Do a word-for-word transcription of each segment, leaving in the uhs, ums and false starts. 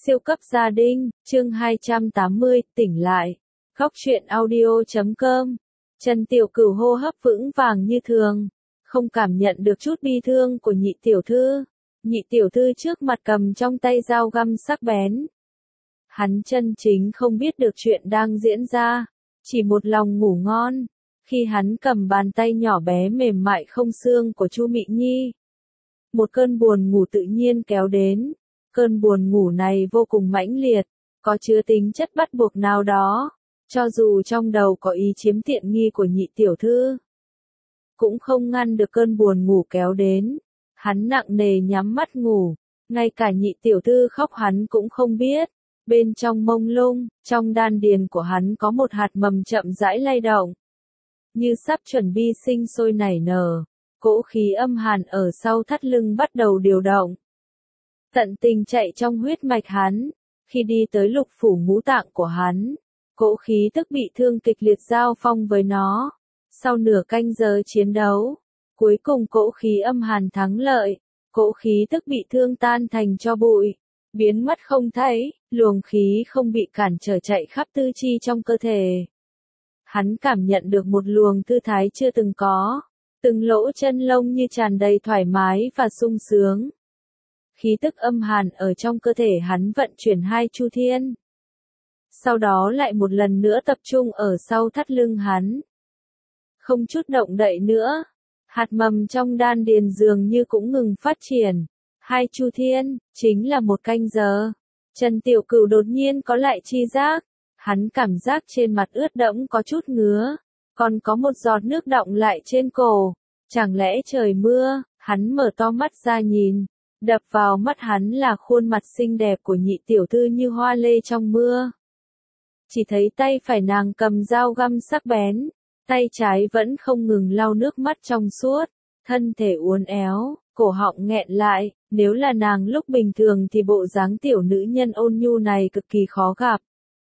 Siêu cấp gia đình, chương hai trăm tám mươi, tỉnh lại. Góc truyện audio chấm com. Trần Tiểu Cửu hô hấp vững vàng như thường, không cảm nhận được chút bi thương của nhị tiểu thư. Nhị tiểu thư trước mặt cầm trong tay dao găm sắc bén. Hắn chân chính không biết được chuyện đang diễn ra, chỉ một lòng ngủ ngon, khi hắn cầm bàn tay nhỏ bé mềm mại không xương của Chu Mị Nhi. Một cơn buồn ngủ tự nhiên kéo đến. Cơn buồn ngủ này vô cùng mãnh liệt, có chứa tính chất bắt buộc nào đó, cho dù trong đầu có ý chiếm tiện nghi của nhị tiểu thư, cũng không ngăn được cơn buồn ngủ kéo đến. Hắn nặng nề nhắm mắt ngủ, ngay cả nhị tiểu thư khóc hắn cũng không biết. Bên trong mông lung, trong đan điền của hắn có một hạt mầm chậm rãi lay động, như sắp chuẩn bị sinh sôi nảy nở. Cỗ khí âm hàn ở sau thắt lưng bắt đầu điều động, tận tình chạy trong huyết mạch hắn. Khi đi tới lục phủ ngũ tạng của hắn, cỗ khí tức bị thương kịch liệt giao phong với nó. Sau nửa canh giờ chiến đấu, cuối cùng cỗ khí âm hàn thắng lợi, cỗ khí tức bị thương tan thành tro bụi, biến mất không thấy, luồng khí không bị cản trở chạy khắp tư chi trong cơ thể. Hắn cảm nhận được một luồng thư thái chưa từng có, từng lỗ chân lông như tràn đầy thoải mái và sung sướng. Khí tức âm hàn ở trong cơ thể hắn vận chuyển hai chu thiên. Sau đó lại một lần nữa tập trung ở sau thắt lưng hắn. Không chút động đậy nữa. Hạt mầm trong đan điền dường như cũng ngừng phát triển. Hai chu thiên, chính là một canh giờ. Trần Tiểu Cửu đột nhiên có lại chi giác. Hắn cảm giác trên mặt ướt đẫm có chút ngứa. Còn có một giọt nước đọng lại trên cổ. Chẳng lẽ trời mưa? Hắn mở to mắt ra nhìn. Đập vào mắt hắn là khuôn mặt xinh đẹp của nhị tiểu thư như hoa lê trong mưa. Chỉ thấy tay phải nàng cầm dao găm sắc bén, tay trái vẫn không ngừng lau nước mắt trong suốt, thân thể uốn éo, cổ họng nghẹn lại. Nếu là nàng lúc bình thường thì bộ dáng tiểu nữ nhân ôn nhu này cực kỳ khó gặp.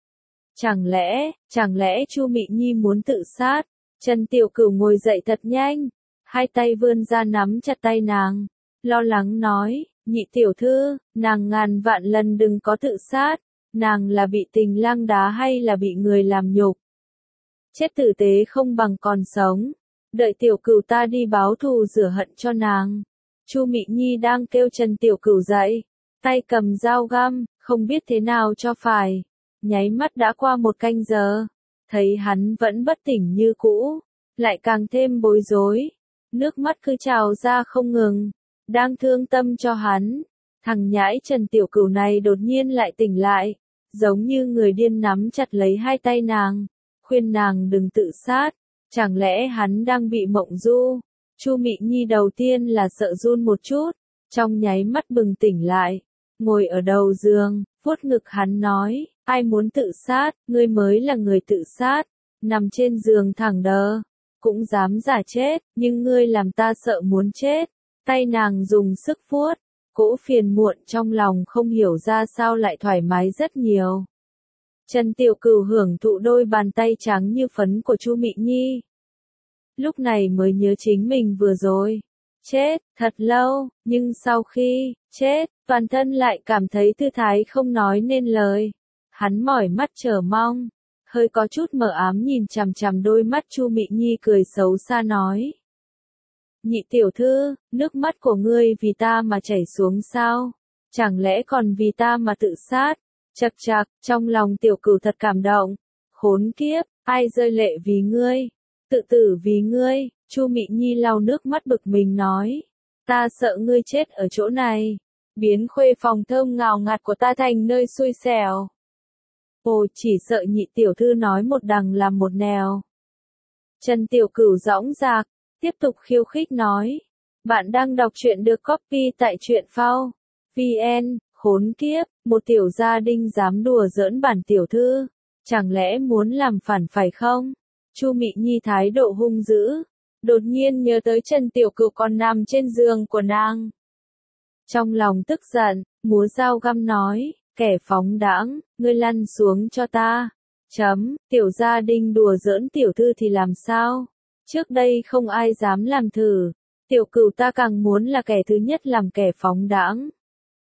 Chẳng lẽ, chẳng lẽ Chu Mị Nhi muốn tự sát? Trần Tiểu Cửu ngồi dậy thật nhanh, hai tay vươn ra nắm chặt tay nàng, lo lắng nói, nhị tiểu thư, nàng ngàn vạn lần đừng có tự sát, nàng là bị tình lang đá hay là bị người làm nhục. Chết tử tế không bằng còn sống, đợi Tiểu Cửu ta đi báo thù rửa hận cho nàng. Chu Mị Nhi đang kêu Trần Tiểu Cửu dậy, tay cầm dao găm, không biết thế nào cho phải. Nháy mắt đã qua một canh giờ, thấy hắn vẫn bất tỉnh như cũ, lại càng thêm bối rối, nước mắt cứ trào ra không ngừng. Đang thương tâm cho hắn, thằng nhãi Trần Tiểu Cửu này đột nhiên lại tỉnh lại, giống như người điên nắm chặt lấy hai tay nàng, khuyên nàng đừng tự sát. Chẳng lẽ hắn đang bị mộng du? Chu Mị Nhi đầu tiên là sợ run một chút, trong nháy mắt bừng tỉnh lại, ngồi ở đầu giường, vuốt ngực hắn nói, ai muốn tự sát, ngươi mới là người tự sát, nằm trên giường thẳng đờ, cũng dám giả chết, nhưng ngươi làm ta sợ muốn chết. Tay nàng dùng sức vuốt, cỗ phiền muộn trong lòng không hiểu ra sao lại thoải mái rất nhiều. Trần Tiểu Cửu hưởng thụ đôi bàn tay trắng như phấn của Chu Mị Nhi. Lúc này mới nhớ chính mình vừa rồi chết thật lâu, nhưng sau khi chết, toàn thân lại cảm thấy thư thái không nói nên lời. Hắn mỏi mắt chờ mong, hơi có chút mờ ám nhìn chằm chằm đôi mắt Chu Mị Nhi, cười xấu xa nói. Nhị tiểu thư, nước mắt của ngươi vì ta mà chảy xuống sao? Chẳng lẽ còn vì ta mà tự sát? Chậc chậc, trong lòng Tiểu Cửu thật cảm động. Khốn kiếp, ai rơi lệ vì ngươi? Tự tử vì ngươi. Chu Mị Nhi lau nước mắt bực mình nói. Ta sợ ngươi chết ở chỗ này, biến khuê phòng thơm ngào ngạt của ta thành nơi xui xẻo. Ồ, chỉ sợ nhị tiểu thư nói một đằng làm một nẻo. Trần Tiểu Cửu dõng dạc, tiếp tục khiêu khích nói. Bạn đang đọc truyện được copy tại truyện phao chấm vn, khốn kiếp, một tiểu gia đình dám đùa giỡn bản tiểu thư, chẳng lẽ muốn làm phản phải không? Chu Mị Nhi thái độ hung dữ, đột nhiên nhớ tới Trần Tiểu Cửu còn nằm trên giường của nàng. Trong lòng tức giận, múa dao găm nói, kẻ phóng đãng, ngươi lăn xuống cho ta. Chấm, tiểu gia đình đùa giỡn tiểu thư thì làm sao? Trước đây không ai dám làm thử, Tiểu Cửu ta càng muốn là kẻ thứ nhất làm kẻ phóng đãng.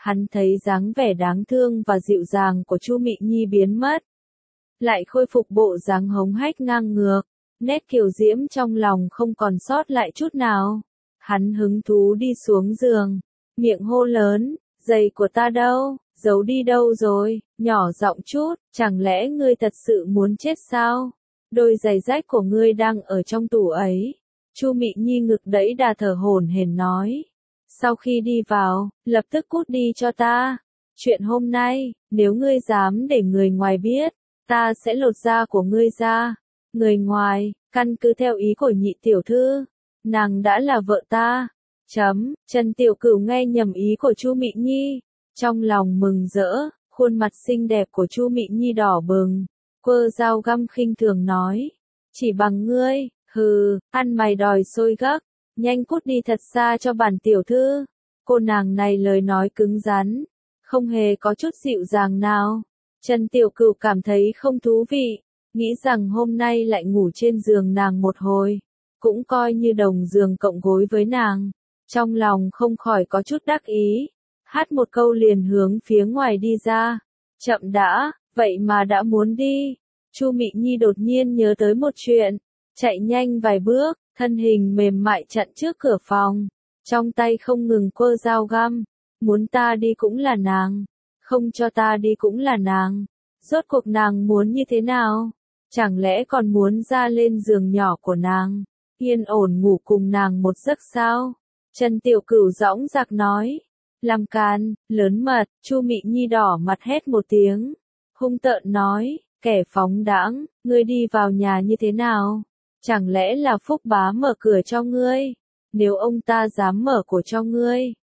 Hắn thấy dáng vẻ đáng thương và dịu dàng của Chu Mị Nhi biến mất, lại khôi phục bộ dáng hống hách ngang ngược, nét kiều diễm trong lòng không còn sót lại chút nào. Hắn hứng thú đi xuống giường, miệng hô lớn, giày của ta đâu, giấu đi đâu rồi, nhỏ giọng chút, chẳng lẽ ngươi thật sự muốn chết sao? Đôi giày rách của ngươi đang ở trong tủ ấy. Chu Mị Nhi ngực đẫy đà thở hổn hển nói. Sau khi đi vào, lập tức cút đi cho ta. Chuyện hôm nay, nếu ngươi dám để người ngoài biết, ta sẽ lột da của ngươi ra. Người ngoài, căn cứ theo ý của nhị tiểu thư, nàng đã là vợ ta. Chấm, Trần Tiểu Cửu nghe nhầm ý của Chu Mị Nhi, trong lòng mừng rỡ, khuôn mặt xinh đẹp của Chu Mị Nhi đỏ bừng, quơ dao găm khinh thường nói, chỉ bằng ngươi, hừ, ăn mày đòi xôi gấc, nhanh cút đi thật xa cho bản tiểu thư. Cô nàng này lời nói cứng rắn, không hề có chút dịu dàng nào. Trần Tiểu Cửu cảm thấy không thú vị, nghĩ rằng hôm nay lại ngủ trên giường nàng một hồi, cũng coi như đồng giường cộng gối với nàng. Trong lòng không khỏi có chút đắc ý, hát một câu liền hướng phía ngoài đi ra. Chậm đã, vậy mà đã muốn đi. Chu Mị Nhi đột nhiên nhớ tới một chuyện, chạy nhanh vài bước, thân hình mềm mại chặn trước cửa phòng, trong tay không ngừng quơ dao găm, muốn ta đi cũng là nàng, không cho ta đi cũng là nàng. Rốt cuộc nàng muốn như thế nào? Chẳng lẽ còn muốn ra lên giường nhỏ của nàng, yên ổn ngủ cùng nàng một giấc sao? Trần Tiểu Cửu dõng dạc nói, làm càn, lớn mật. Chu Mị Nhi đỏ mặt hét một tiếng, hung tợn nói, kẻ phóng đãng, ngươi đi vào nhà như thế nào? Chẳng lẽ là Phúc Bá mở cửa cho ngươi? Nếu ông ta dám mở cửa cho ngươi,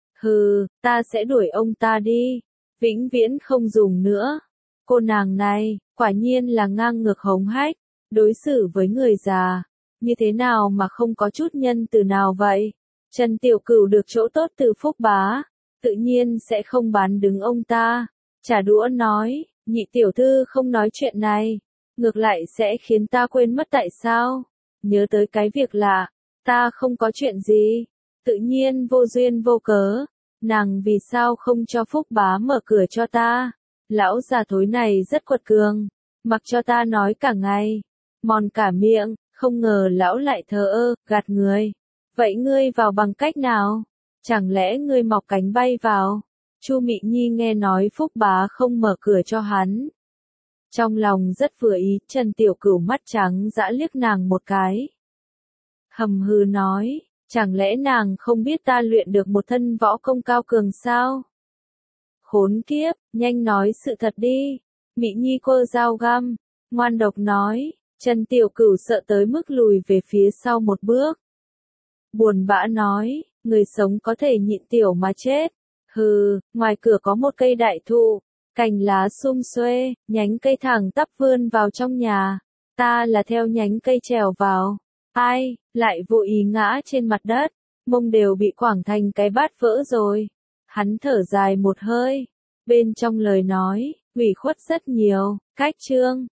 hừ, ta sẽ đuổi ông ta đi, vĩnh viễn không dùng nữa. Cô nàng này, quả nhiên là ngang ngược hống hách, đối xử với người già, như thế nào mà không có chút nhân từ nào vậy? Trần Tiểu Cửu được chỗ tốt từ Phúc Bá, tự nhiên sẽ không bán đứng ông ta. Trả đũa nói, nhị tiểu thư không nói chuyện này, ngược lại sẽ khiến ta quên mất tại sao. Nhớ tới cái việc là, ta không có chuyện gì, tự nhiên vô duyên vô cớ, nàng vì sao không cho Phúc Bá mở cửa cho ta? Lão già thối này rất quật cường, mặc cho ta nói cả ngày, mòn cả miệng, không ngờ lão lại thờ ơ, gạt người. Vậy ngươi vào bằng cách nào? Chẳng lẽ ngươi mọc cánh bay vào? Chu Mị Nhi nghe nói Phúc Bá không mở cửa cho hắn, trong lòng rất vừa ý. Trần Tiểu Cửu mắt trắng dã liếc nàng một cái, hầm hừ nói, chẳng lẽ nàng không biết ta luyện được một thân võ công cao cường sao? Khốn kiếp, nhanh nói sự thật đi. Mị Nhi quơ dao găm, ngoan độc nói. Trần Tiểu Cửu sợ tới mức lùi về phía sau một bước, buồn bã nói, người sống có thể nhịn tiểu mà chết. Hừ, ngoài cửa có một cây đại thụ, cành lá sum xuê, nhánh cây thẳng tắp vươn vào trong nhà. Ta là theo nhánh cây trèo vào. Ai, lại vô ý ngã trên mặt đất, mông đều bị quảng thành cái bát vỡ rồi. Hắn thở dài một hơi, bên trong lời nói, ủy khuất rất nhiều. Cách chương